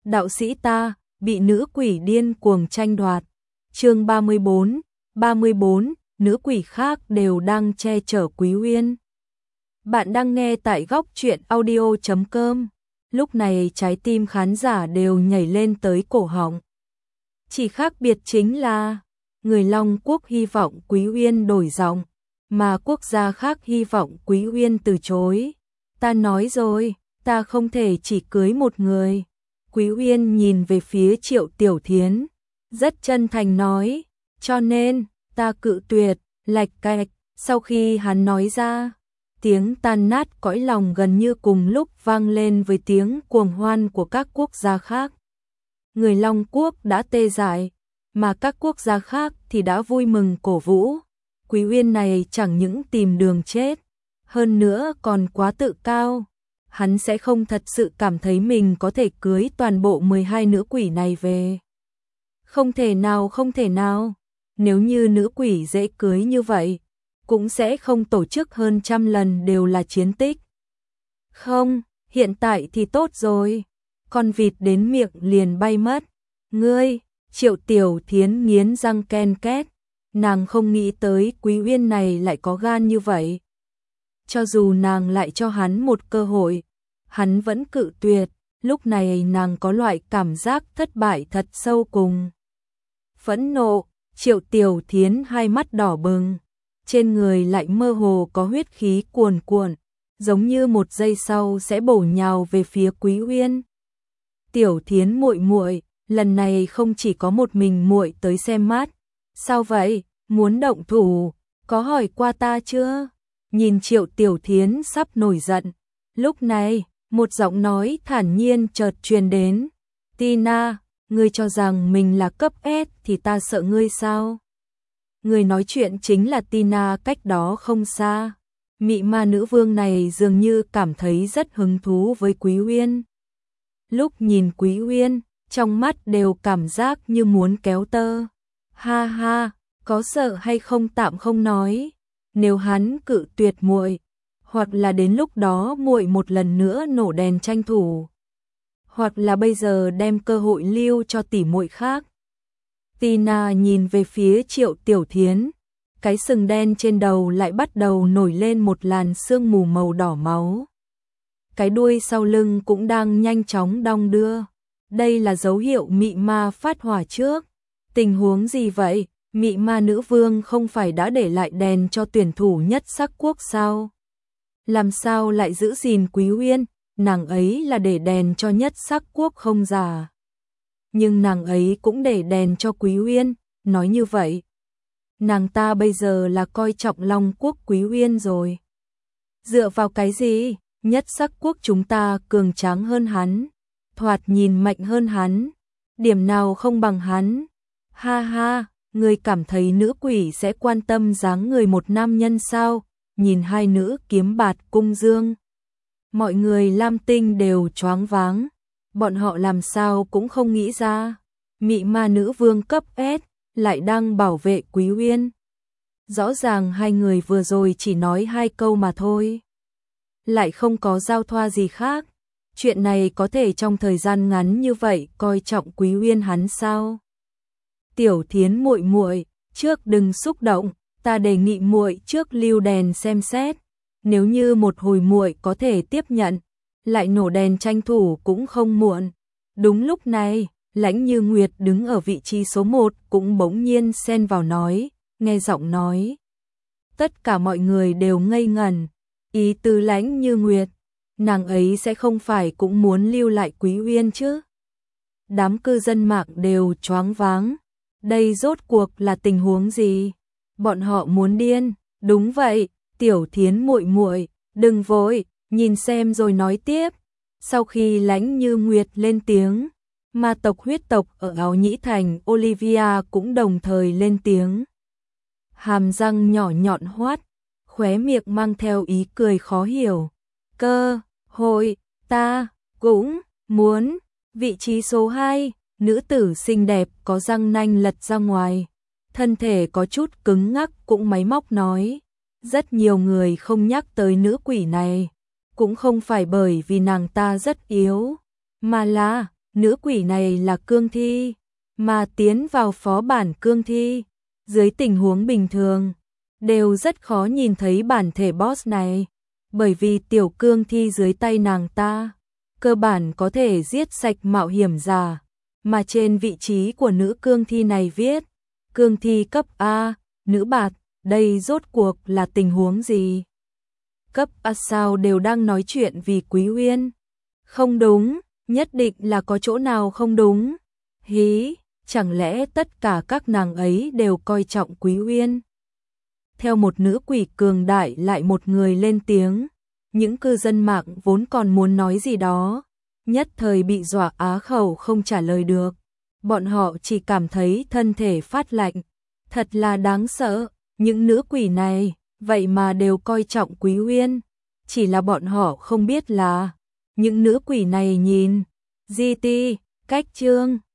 đạo sĩ ta bị nữ quỷ điên cuồng tranh đoạt. Chương 34, nữ quỷ khác đều đang che chở Quý Uyên. Bạn đang nghe tại góc truyện audio.com. Lúc này trái tim khán giả đều nhảy lên tới cổ họng. Chỉ khác biệt chính là người Long Quốc hy vọng Quý Uyên đổi giọng, mà quốc gia khác hy vọng Quý Uyên từ chối. Ta nói rồi, ta không thể chỉ cưới một người. Quý Uyên nhìn về phía Triệu Tiểu Thiến, rất chân thành nói, cho nên, ta cự tuyệt. Lạch cạch, sau khi hắn nói ra, tiếng tan nát cõi lòng gần như cùng lúc vang lên với tiếng cuồng hoan của các quốc gia khác. Người Long Quốc đã tê dại, mà các quốc gia khác thì đã vui mừng cổ vũ. Quý Uyên này chẳng những tìm đường chết, hơn nữa còn quá tự cao. Hắn sẽ không thật sự cảm thấy mình có thể cưới toàn bộ 12 nữ quỷ này về. Không thể nào. Nếu như nữ quỷ dễ cưới như vậy, cũng sẽ không tổ chức hơn 100 lần đều là chiến tích. Không, hiện tại thì tốt rồi. Con vịt đến miệng liền bay mất. Ngươi, Triệu Tiểu Thiến nghiến răng ken két. Nàng không nghĩ tới Quý Uyên này lại có gan như vậy. Cho dù nàng lại cho hắn một cơ hội, hắn vẫn cự tuyệt. Lúc này nàng có loại cảm giác thất bại thật sâu cùng. Phẫn nộ, Triệu Tiểu Thiến hai mắt đỏ bừng, trên người lại mơ hồ có huyết khí cuồn cuộn, giống như một giây sau sẽ bổ nhào về phía Quý Uyên. Tiểu Thiến muội muội, lần này không chỉ có một mình muội tới xem mắt. Sao vậy, muốn động thủ, có hỏi qua ta chưa? Nhìn Triệu Tiểu Thiến sắp nổi giận, lúc này, một giọng nói thản nhiên chợt truyền đến. Tina, ngươi cho rằng mình là cấp S thì ta sợ ngươi sao? Người nói chuyện chính là Tina, cách đó không xa. Mị ma nữ vương này dường như cảm thấy rất hứng thú với Quý Uyên. Lúc nhìn Quý Uyên, trong mắt đều cảm giác như muốn kéo tơ. Ha ha, có sợ hay không tạm không nói. Nếu hắn cự tuyệt muội, hoặc là đến lúc đó muội một lần nữa nổ đèn tranh thủ, hoặc là bây giờ đem cơ hội lưu cho tỷ muội khác. Tina nhìn về phía Triệu Tiểu Thiến, cái sừng đen trên đầu lại bắt đầu nổi lên một làn sương mù màu đỏ máu. Cái đuôi sau lưng cũng đang nhanh chóng đong đưa. Đây là dấu hiệu mị ma phát hỏa trước. Tình huống gì vậy? Mị ma nữ vương không phải đã để lại đèn cho tuyển thủ nhất sắc quốc sao? Làm sao lại giữ gìn Quý Uyên? Nàng ấy là để đèn cho nhất sắc quốc không già. Nhưng nàng ấy cũng để đèn cho Quý Uyên, nói như vậy. Nàng ta bây giờ là coi trọng Long Quốc Quý Uyên rồi. Dựa vào cái gì? Nhất sắc quốc chúng ta cường tráng hơn hắn, thoạt nhìn mạnh hơn hắn, điểm nào không bằng hắn. Ha ha, người cảm thấy nữ quỷ sẽ quan tâm dáng người một nam nhân sao? Nhìn hai nữ kiếm bạt cung dương, mọi người Lam Tinh đều choáng váng, bọn họ làm sao cũng không nghĩ ra, mị ma nữ vương cấp S lại đang bảo vệ Quý Uyên. Rõ ràng hai người vừa rồi chỉ nói hai câu mà thôi, lại không có giao thoa gì khác. Chuyện này có thể trong thời gian ngắn như vậy coi trọng Quý Uyên hắn sao? Tiểu Thiến muội muội, trước đừng xúc động, ta đề nghị muội trước lưu đèn xem xét, nếu như một hồi muội có thể tiếp nhận, lại nổ đèn tranh thủ cũng không muộn. Đúng lúc này, Lãnh Như Nguyệt đứng ở vị trí số 1 cũng bỗng nhiên xen vào nói, nghe giọng nói. Tất cả mọi người đều ngây ngẩn, ý từ Lãnh Như Nguyệt, nàng ấy sẽ không phải cũng muốn lưu lại Quý Uyên chứ? Đám cư dân mạng đều choáng váng, đây rốt cuộc là tình huống gì? Bọn họ muốn điên. Đúng vậy, Tiểu Thiến muội muội, đừng vội, nhìn xem rồi nói tiếp. Sau khi Lãnh Như Nguyệt lên tiếng, ma tộc huyết tộc ở Áo Nhĩ Thành Olivia cũng đồng thời lên tiếng. Hàm răng nhỏ nhọn hoắt, khóe miệng mang theo ý cười khó hiểu. Cơ hội, ta cũng muốn. Vị trí số 2, nữ tử xinh đẹp có răng nanh lật ra ngoài, thân thể có chút cứng ngắc cũng máy móc nói. Rất nhiều người không nhắc tới nữ quỷ này, cũng không phải bởi vì nàng ta rất yếu, mà là nữ quỷ này là cương thi, mà tiến vào phó bản cương thi. Dưới tình huống bình thường, đều rất khó nhìn thấy bản thể boss này, bởi vì tiểu cương thi dưới tay nàng ta, cơ bản có thể giết sạch mạo hiểm giả, mà trên vị trí của nữ cương thi này viết, cương thi cấp A, nữ bạt, đây rốt cuộc là tình huống gì? Cấp A sao đều đang nói chuyện vì Quý Uyên? Không đúng, nhất định là có chỗ nào không đúng. Hí, chẳng lẽ tất cả các nàng ấy đều coi trọng Quý Uyên? Theo một nữ quỷ cường đại lại một người lên tiếng, những cư dân mạng vốn còn muốn nói gì đó, nhất thời bị dọa á khẩu không trả lời được. Bọn họ chỉ cảm thấy thân thể phát lạnh, thật là đáng sợ, những nữ quỷ này, vậy mà đều coi trọng Quý Uyên, chỉ là bọn họ không biết là, những nữ quỷ này nhìn, GT, cách chương